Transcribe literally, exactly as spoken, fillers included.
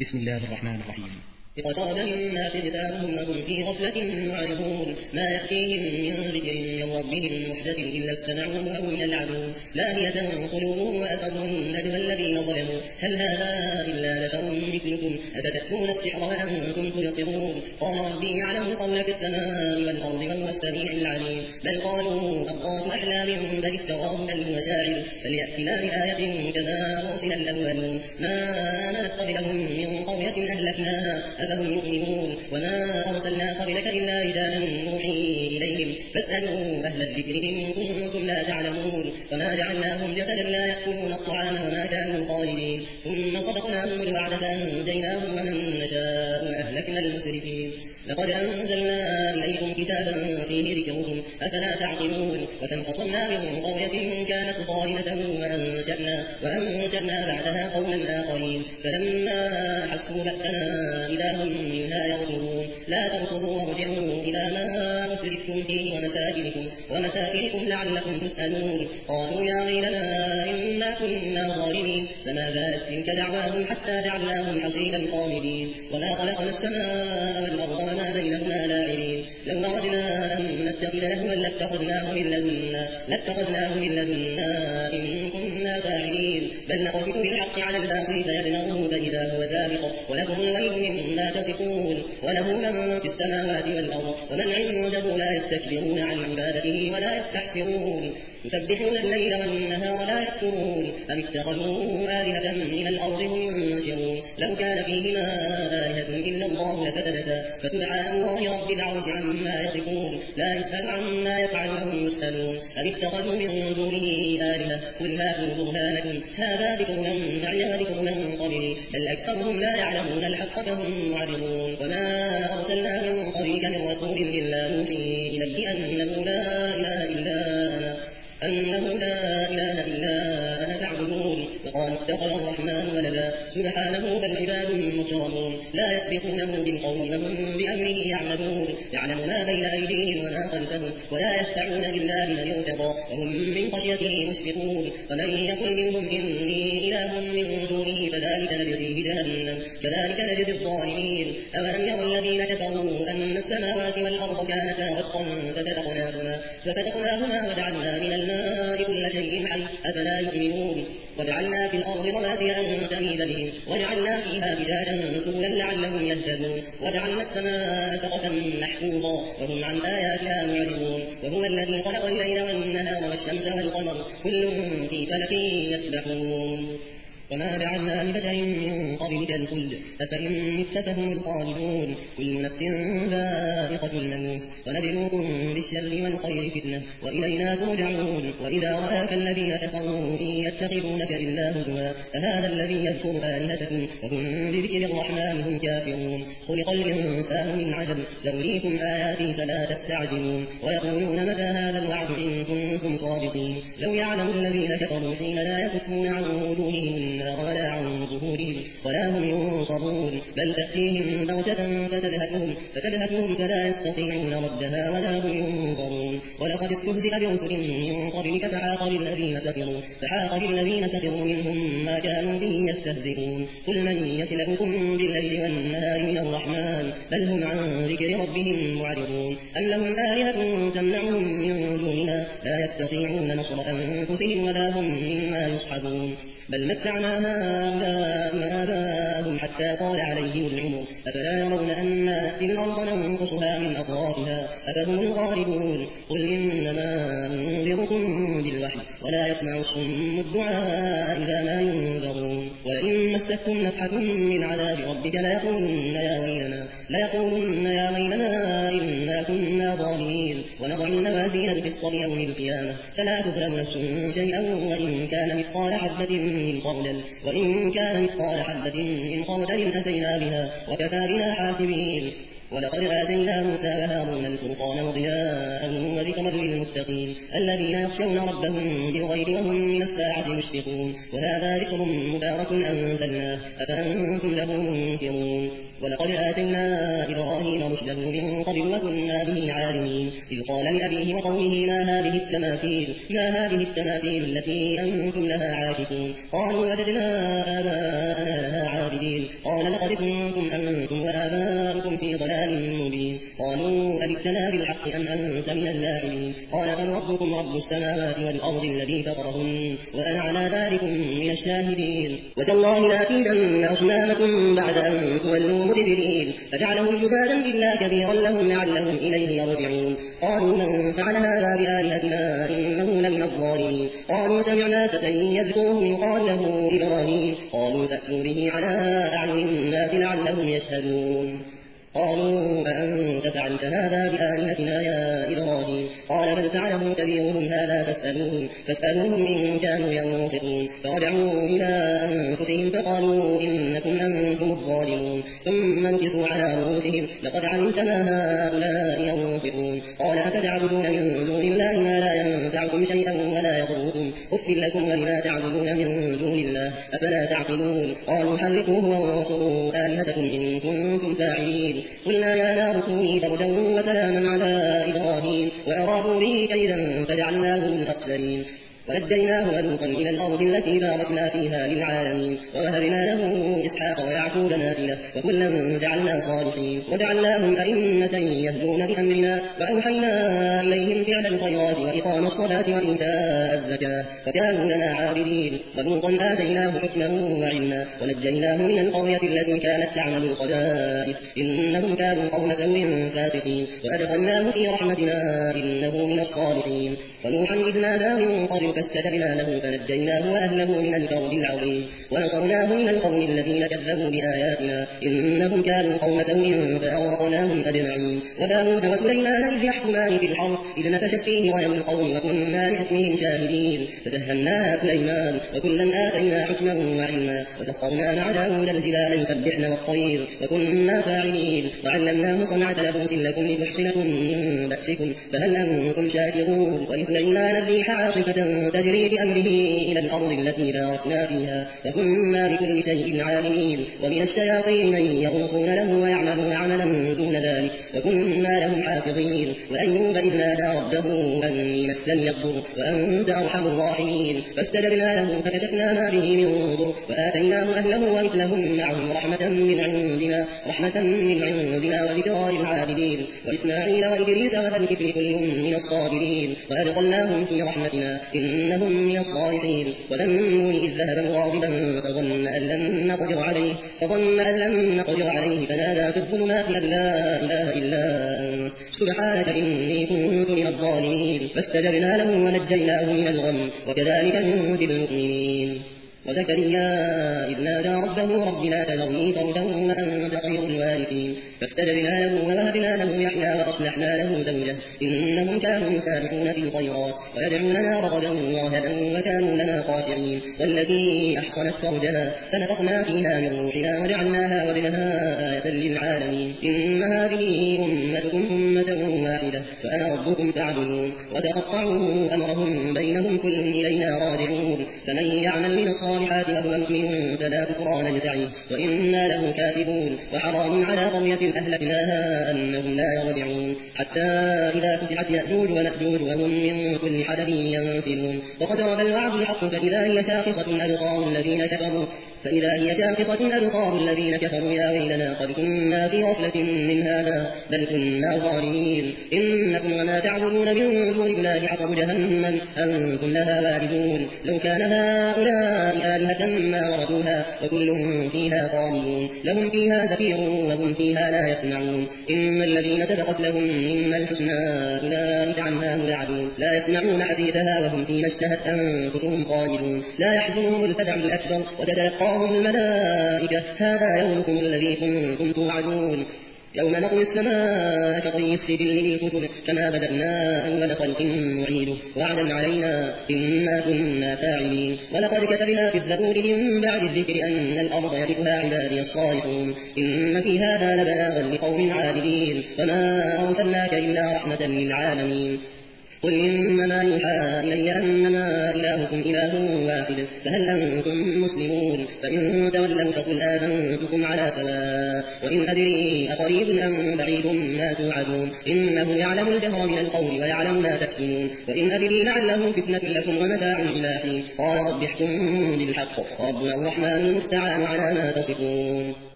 بسم الله الرحمن الرحيم. اقترب للناس حسابهم وهم في غفلة معرضون ما يأتيهم من ذكر من ربهم محدث إلا استمعوه وهم يلعبون لاهية قلوبهم وأسرهم نجوى الذين ظلموا هل هذا إلا بشر مثلكم أفتأتون السحر وأنتم تبصرون قال ربي يعلم القول في السماء والأرض وهو السميع العليم بل قالوا أضغاث أحلام بل افتراه بل هو شاعر فليأتنا بآية كما أرسل الأولون ما نلت قبلهم من قرية أهلكناها أفهم يؤمنون وما أرسلنا قبلك إلا رجالا نوحي إليهم فاسألوا أهل الذكر إن كنتم لا تعلمون وما جعلناهم جسدا لا يأكلون الطعام وما كانوا خالدين ثم صدقناهم الوعد فأنجيناهم ومن نشاء وأهلكنا المسرفين لقد أنزلنا إليكم كتابا فيه ذكركم أفلا تعقلون وتنقصنا من قرية كانت ظالمة وأنشأنا, وأنشأنا بعدها قوما آخرين فلما حسوا بأسنا إذا هم منها يركضون لا تركضوا وارجعوا إلى ما أخرجتم فيه ومساكنكم, ومساكنكم لعلكم تسألون قالوا يا ويلنا إنا كنا ظالمين فما زالت تلك دعواهم حتى جعلناهم حصيدا خالدين وما خلقنا السماء والأرض وما بينهما لاعبين لو أردنا أن نتخذ لهوا لاتخذناه من لدنا لاتخذناه من لدنا إن كنا فاعلين بل نقذف بالحق على الباطل فيدمغه فإذا هو زاهق وله الويل مما تصفون وله من في السماوات والأرض ومن عنده لا يستكبرون عن عبادته ولا يستحسرون يسبحون الليل والنهار ولا يفترون أم اتخذوا آلهة من الأرض هم ينشرون لو كان فيهما آلهة إلا الله لفسدتا فسبحان الله رب العرش عما يصفون لا يسأل عما يفعل وهم يسألون أم اتخذوا من دونه آلهة قل هاتوا برهانكم هذا ذكر من معي وذكر من قبلي بل أكثرهم لا يعلمون الحق فهم معرضون وما أرسلنا من قبلك من رسول إلا نوحي إليه أنه لا إله إلا أنا أنه لا إله إلا أنا فاعبدون وقالوا اتخذ الرحمن ولدا سبحانه بل عباد مكرمون لا يسبقونه بالقول وهم بأمره يعملون يعلم ما بين أيديهم وما خلفهم ولا يشفعون إلا لمن يرتضى وهم من خشيته مشفقون ومن يقل منهم إني إله من دونه فذلك نجزيه جهنم كذلك نجزي الظالمين أولم يروا الذين كفروا أن السماوات والأرض كانتا رتقا ففتقناهما ففتقناهما وجعلنا من الماء كل شيء حي أفلا يؤمنون وجعلنا في الأرض رواسي أن تميد بهم وجعلنا فيها فجاجا سبلا لعلهم يهتدون وجعلنا السماء سقفا محفوظا وهم عن آياتها معرضون وهو الذي خلق الليل والنهار والشمس والقمر كل في فلك يسبحون وما جعلنا لبشر من قبلك الخلد أفإن مت فهم الخالدون كل نفس ذائقة الموت ونبلوكم بالشر والخير فتنة وإلينا ترجعون وإذا رآك الذين كفروا إن يتخذونك إلا هزوا فهذا الذي يذكر آلهتكم وهم بذكر الرحمن هم كافرون خلق الإنسان من عجل سأريكم آياتي فلا تستعجلون ويقولون متى هذا الوعد إن كنتم صادقين لو يعلم الذين كفروا حين لا يكفون عن وجوههم ولا عن ظهورهم ولا هم ينصرون بل تأتيهم بغتة فتلهكهم فتلهكهم فلا يستطيعون ردها ولا هم ينظرون ولقد استهزئ برسل من قبلك فحاق بالذين سخروا فحاق بالذين سخروا منهم ما كانوا به يستهزئون قل من يكلؤكم بالليل والنهار من الرحمن بل هم عن ذكر ربهم معرضون أم لهم آلهة تمنعهم من دوننا لا يستطيعون نصر أنفسهم ولا هم مما يصحبون بل متعنا هؤلاء وآباءهم حتى طال عليهم العمر أفلا يرون أن نأتي الأرض ننقصها من أطرافها أفهم الغالبون قل إنما أنذركم بالوحي ولا يسمع الصم الدعاء إذا ما ينذرون ولئن مستكم نفحة من عذاب ربك ليقولن يا ويلنا ليقولن يا ويلنا إنا كنا ظالمين ونضع الموازين القسط ليوم القيامة فلا تظلم نفس شيئا وإن كان مثقال حبة من خردل وإن كان مثقال حبة من خردل أتينا بها وكفى بنا حاسبين ولقد آتينا موسى وهارون الفرقان وضياء وذكرا للمتقين الذين يخشون ربهم بالغيب وهم من الساعة مشفقون وهذا ذكر مبارك أنزلناه أفأنتم له منكرون ولقد آتينا إبراهيم رشده من قبل وكنا به عالمين إذ قال لأبيه وقومه ما هذه التماثيل ما هذه التماثيل التي أنتم لها عاكفون قالوا وجدنا آباءنا لها عابدين قال لقد كنتم أنتم وآباؤكم في ضلال مبين قالوا أجئتنا بالحق أم أنت من اللاعبين قال بل ربكم رب السماوات والأرض الذي فطرهن وأنا على ذلك من الشاهدين وتالله لأكيدن أصنامكم بعد أن تولوا مدبرين فجعلهم جذاذا إلا كبيرا لهم لعلهم إليه يرجعون قالوا من فعل هذا بآلهتنا إنه لمن الظالمين قالوا سمعنا فتى يذكرهم يقال له إبراهيم قالوا فأتوا به على أعين الناس لعلهم يشهدون قالوا أأنت فعلت هذا بآلهتنا يا إبراهيم قال بل فعله كبيرهم هذا فاسألوهم فاسألوهم إن كانوا ينطقون فرجعوا إلى أنفسهم فقالوا إنكم أنتم الظالمون ثم نكسوا على رؤوسهم لقد علمت ما هؤلاء ينطقون قال أفتعبدون من دون الله ما لا ينفعكم شيئا ولا يضركم أف لكم ولما تعبدون من دون الله أفلا تعقلون قالوا حرقوه وانصروا آلهتكم إن كنتم فاعلين قلنا يا نار كوني بردا وسلاما على إبراهيم وأرادوا به كيدا فجعلناه من الأخسرين ونجيناه ولوطا إلى الأرض التي باركنا فيها للعالمين ووهبنا له إسحاق ويعقوب نافلة وكلا جعلنا صالحين وجعلناهم أئمة يهدون بأمرنا وأوحينا إليهم فعل الخيرات وإقام الصلاة وإيتاء الزكاة وكانوا لنا عابدين ولوطا آتيناه حكما وعلما ونجيناه من القرية التي كانت تعمل الخبائث إنهم كانوا قوم سوء فاسقين وأدخلناه في رحمتنا إنه من الصالحين ونوحا إذ نادى من قبل فاستجبنا له فنجيناه وأهله من الكرب العظيم ونصرناه من القوم الذين كذبوا بآياتنا إنهم كانوا قوم سوء فأغرقناهم أجمعين وداود وسليمان إذ يحكمان في الحرث إذ نفشت فيه غنم القوم وكنا لحكمهم شاهدين ففهمناها سليمان وكلا آتينا حكما وعلما وسخرنا مع داود الجبال يسبحن والطير وكنا فاعلين وعلمناه صنعة لبوس لكم لتحصنكم من بأسكم فهل أنتم شاكرون وإسليمان الريح عاصفة تجري بأمره إلى الأرض التي باركنا فيها وكنا بكل شيء عالمين ومن الشياطين من يغوصون له ويعملون عملا دون ذلك وكنا لهم حافظين وأيوب إذ نادى ربه أني مسني الضر وأنت أرحم الراحمين فاستجبنا له فكشفنا ما به من ضر وآتيناه أهله ومثلهم معهم رحمة من عندنا رحمة من عندنا وذكرى للعابدين وإسماعيل وإدريس وذا الكفل كل من الصابرين وأدخلناهم في رحمتنا إنهم من الصالحين وذنون إذ ذهب مغاضبا فظن أن لن نقدر عليه فظن أن لن نقدر عليه فنادى في الظلمات أن لا إله إلا أنت سبحانك إني كنت من الظالمين فاستجبنا له ونجيناه من الغم وكذلك ننجي المؤمنين وزكريا إذ نادى ربه رب لا تذرني فردا وأنت خير الوارثين فاستجبنا له ووهبنا له يحيى وأصلحنا له زوجه إنهم كانوا يسابقون في الخيرات ويدعوننا رغدا ورهبا وكانوا لنا خاشعين والتي أحصنت فرجها فنفخنا فيها من روحنا وجعلناها وابنها آية للعالمين إن هذه أمتكم أمة واحدة وأنا ربكم فاعبدون وتقطعوا أمرهم بينهم كل إلينا راجعون فمن يعمل من الصالحات وهو مؤمن فلا كفران لسعيه وإنا له كاتبون وحرام على قرية أهلكناها أنهم لا يرجعون حتى إذا فتحت يأجوج ومأجوج وهم من كل حدب ينسلون وقترب الوعد الحق فإذا هي شاخصة أبصار الذين كفروا فإذا هي شاخصة أبصار الذين كفروا يا ويلنا قد كنا في غفلة من هذا بل كنا ظالمين إنكم وما تعبدون من دون الله حصب جهنم أنتم لها واردون لو كان هؤلاء آلهة ما وردوها وكلهم فيها خالدون لهم فيها زفير وهم فيها لا يسمعون إن الذين سبقت لهم منا الحسنى أولئك عنها مبعدون لا يسمعون حسيسها وهم فيما اشتهت أنفسهم خالدون لا يحزنهم الفزع الأكبر وتتلقاهم الملائكة هذا يومكم الذي كنتم توعدون يوم نطوي السماء كطي السجل للكتب كما بدأنا أول خلق نعيده وعدا علينا إنا كنا فاعلين ولقد كتبنا في الزبور من بعد الذكر أن الأرض يرثها عبادي الصالحون إن في هذا لبلاغا لقوم عابدين وما أرسلناك إلا رحمة للعالمين قل إنما يوحى إلي أنما إلهكم إله واحد فهل أنتم مسلمون فإن تولوا فقل آذنتكم على سواء وإن أدري أقريب أم بعيد ما توعدون إنه يعلم الجهر من القول ويعلم ما تكتمون وإن أدري لعله فتنة لكم ومتاع إلى حين قال رب احكم بالحق ربنا الرحمن المستعان على ما تصفون.